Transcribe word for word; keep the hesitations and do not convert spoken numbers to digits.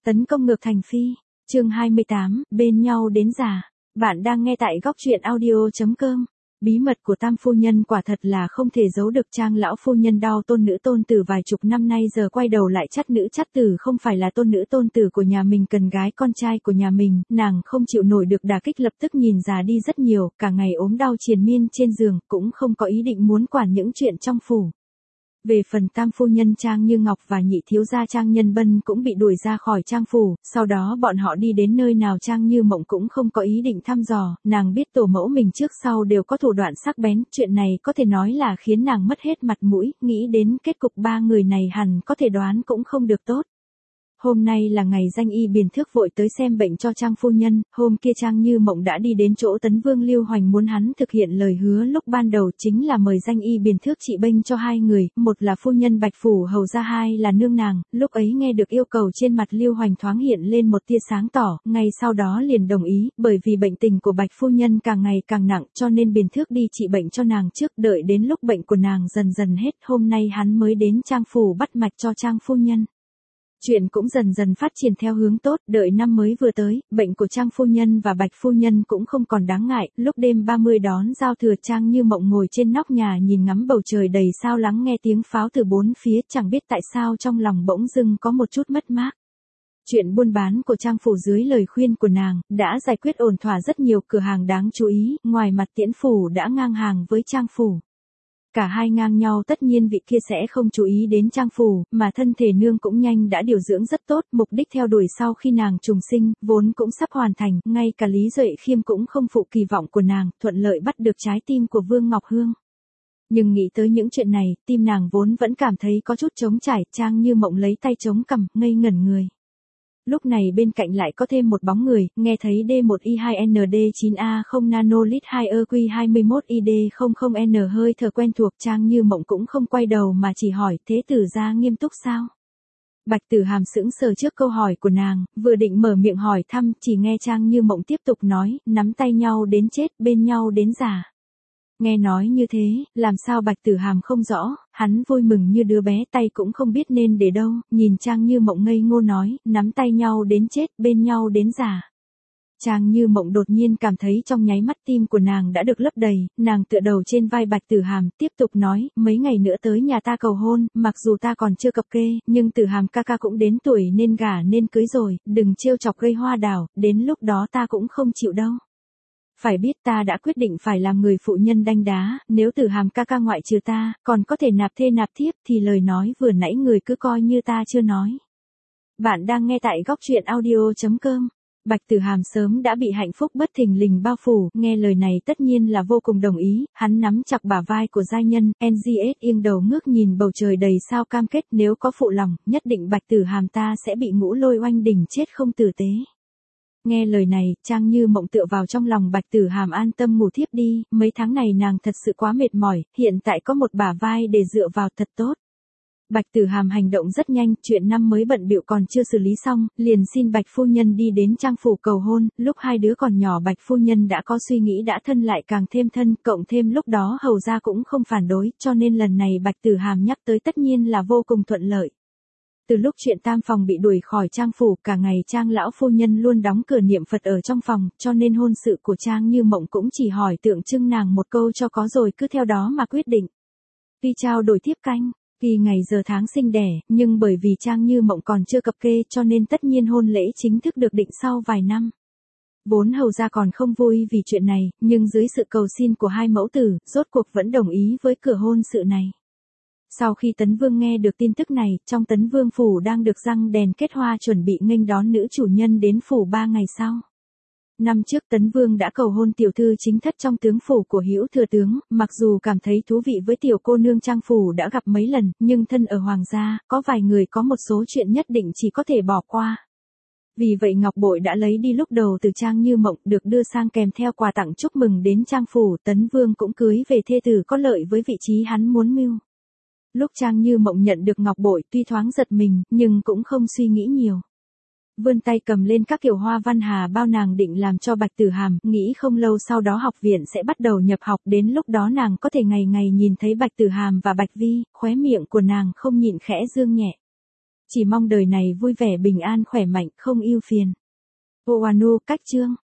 Tấn công ngược thành phi. Chương hai mươi tám, bên nhau đến già. Bạn đang nghe tại góc truyện audio chấm com. Bí mật của Tam phu nhân quả thật là không thể giấu được. Trang lão phu nhân đau tôn nữ tôn tử vài chục năm nay giờ quay đầu lại chắt nữ chắt tử không phải là tôn nữ tôn tử của nhà mình cần gái con trai của nhà mình, nàng không chịu nổi được đả kích lập tức nhìn già đi rất nhiều, cả ngày ốm đau triền miên trên giường, cũng không có ý định muốn quản những chuyện trong phủ. Về phần Tam phu nhân Trang Như Ngọc và nhị thiếu gia Trang Nhân Bân cũng bị đuổi ra khỏi Trang phủ, sau đó bọn họ đi đến nơi nào Trang Như Mộng cũng không có ý định thăm dò, nàng biết tổ mẫu mình trước sau đều có thủ đoạn sắc bén, chuyện này có thể nói là khiến nàng mất hết mặt mũi, nghĩ đến kết cục ba người này hẳn có thể đoán cũng không được tốt. Hôm nay là ngày danh y Biền Thước vội tới xem bệnh cho Trang phu nhân, hôm kia Trang Như Mộng đã đi đến chỗ Tấn Vương Lưu Hoành muốn hắn thực hiện lời hứa lúc ban đầu chính là mời danh y Biền Thước trị bệnh cho hai người, một là phu nhân Bạch Phủ hầu ra hai là nương nàng, lúc ấy nghe được yêu cầu trên mặt Lưu Hoành thoáng hiện lên một tia sáng tỏ, ngay sau đó liền đồng ý, bởi vì bệnh tình của Bạch phu nhân càng ngày càng nặng cho nên Biền Thước đi trị bệnh cho nàng trước, đợi đến lúc bệnh của nàng dần dần hết, hôm nay hắn mới đến Trang phủ bắt mạch cho Trang phu nhân. Chuyện cũng dần dần phát triển theo hướng tốt, đợi năm mới vừa tới, bệnh của Trang phu nhân và Bạch phu nhân cũng không còn đáng ngại, lúc đêm ba mươi đón giao thừa Trang Như Mộng ngồi trên nóc nhà nhìn ngắm bầu trời đầy sao lắng nghe tiếng pháo từ bốn phía, chẳng biết tại sao trong lòng bỗng dưng có một chút mất mát. Chuyện buôn bán của Trang phủ dưới lời khuyên của nàng, đã giải quyết ổn thỏa rất nhiều cửa hàng đáng chú ý, ngoài mặt Tiễn phủ đã ngang hàng với Trang phủ. Cả hai ngang nhau tất nhiên vị kia sẽ không chú ý đến Trang phủ, mà thân thể nương cũng nhanh đã điều dưỡng rất tốt, mục đích theo đuổi sau khi nàng trùng sinh, vốn cũng sắp hoàn thành, ngay cả Lý Duệ Khiêm cũng không phụ kỳ vọng của nàng, thuận lợi bắt được trái tim của Vương Ngọc Hương. Nhưng nghĩ tới những chuyện này, tim nàng vốn vẫn cảm thấy có chút trống trải, Trang Như Mộng lấy tay chống cằm, ngây ngẩn người. Lúc này bên cạnh lại có thêm một bóng người, nghe thấy D một I hai N D chín A không nanolit hai E Q hai mốt I D không không N hơi thở quen thuộc Trang Như Mộng cũng không quay đầu mà chỉ hỏi thế tử gia nghiêm túc sao? Bạch Tử Hàm sững sờ trước câu hỏi của nàng, vừa định mở miệng hỏi thăm chỉ nghe Trang Như Mộng tiếp tục nói, nắm tay nhau đến chết, bên nhau đến già. Nghe nói như thế, làm sao Bạch Tử Hàm không rõ, hắn vui mừng như đứa bé tay cũng không biết nên để đâu, nhìn Trang Như Mộng ngây ngô nói, nắm tay nhau đến chết, bên nhau đến già. Trang Như Mộng đột nhiên cảm thấy trong nháy mắt tim của nàng đã được lấp đầy, nàng tựa đầu trên vai Bạch Tử Hàm, tiếp tục nói, mấy ngày nữa tới nhà ta cầu hôn, mặc dù ta còn chưa cập kê, nhưng Tử Hàm ca ca cũng đến tuổi nên gả nên cưới rồi, đừng trêu chọc gây hoa đào, đến lúc đó ta cũng không chịu đâu. Phải biết ta đã quyết định phải làm người phụ nhân đanh đá, nếu Tử Hàm ca ca ngoại trừ ta, còn có thể nạp thê nạp thiếp thì lời nói vừa nãy người cứ coi như ta chưa nói. Bạn đang nghe tại góc truyện audio chấm com. Bạch Tử Hàm sớm đã bị hạnh phúc bất thình lình bao phủ, nghe lời này tất nhiên là vô cùng đồng ý, hắn nắm chặt bả vai của giai nhân, en giê ét nghiêng đầu ngước nhìn bầu trời đầy sao cam kết nếu có phụ lòng, nhất định Bạch Tử Hàm ta sẽ bị ngũ lôi oanh đỉnh chết không tử tế. Nghe lời này, Trang Như Mộng tựa vào trong lòng Bạch Tử Hàm an tâm ngủ thiếp đi, mấy tháng này nàng thật sự quá mệt mỏi, hiện tại có một bả vai để dựa vào thật tốt. Bạch Tử Hàm hành động rất nhanh, chuyện năm mới bận bịu còn chưa xử lý xong, liền xin Bạch phu nhân đi đến Trang phủ cầu hôn, lúc hai đứa còn nhỏ Bạch phu nhân đã có suy nghĩ đã thân lại càng thêm thân, cộng thêm lúc đó hầu gia cũng không phản đối, cho nên lần này Bạch Tử Hàm nhắc tới tất nhiên là vô cùng thuận lợi. Từ lúc chuyện tam phòng bị đuổi khỏi Trang phủ, cả ngày Trang lão phu nhân luôn đóng cửa niệm Phật ở trong phòng, cho nên hôn sự của Trang Như Mộng cũng chỉ hỏi tượng trưng nàng một câu cho có rồi cứ theo đó mà quyết định. Tuy trao đổi thiếp canh, kỳ ngày giờ tháng sinh đẻ, nhưng bởi vì Trang Như Mộng còn chưa cập kê cho nên tất nhiên hôn lễ chính thức được định sau vài năm. Vốn hầu gia còn không vui vì chuyện này, nhưng dưới sự cầu xin của hai mẫu tử, rốt cuộc vẫn đồng ý với cửa hôn sự này. Sau khi Tấn Vương nghe được tin tức này, trong Tấn Vương phủ đang được răng đèn kết hoa chuẩn bị nghênh đón nữ chủ nhân đến phủ ba ngày sau. Năm trước Tấn Vương đã cầu hôn tiểu thư chính thất trong tướng phủ của Hữu thừa tướng, mặc dù cảm thấy thú vị với tiểu cô nương Trang phủ đã gặp mấy lần, nhưng thân ở hoàng gia, có vài người có một số chuyện nhất định chỉ có thể bỏ qua. Vì vậy ngọc bội đã lấy đi lúc đầu từ Trang Như Mộng được đưa sang kèm theo quà tặng chúc mừng đến Trang phủ, Tấn Vương cũng cưới về thê tử có lợi với vị trí hắn muốn mưu. Lúc Trang Như Mộng nhận được ngọc bội tuy thoáng giật mình, nhưng cũng không suy nghĩ nhiều. Vươn tay cầm lên các kiểu hoa văn hà bao nàng định làm cho Bạch Tử Hàm, nghĩ không lâu sau đó học viện sẽ bắt đầu nhập học, đến lúc đó nàng có thể ngày ngày nhìn thấy Bạch Tử Hàm và Bạch Vi, khóe miệng của nàng không nhịn khẽ dương nhẹ. Chỉ mong đời này vui vẻ bình an khỏe mạnh không ưu phiền. Oanu cách chương.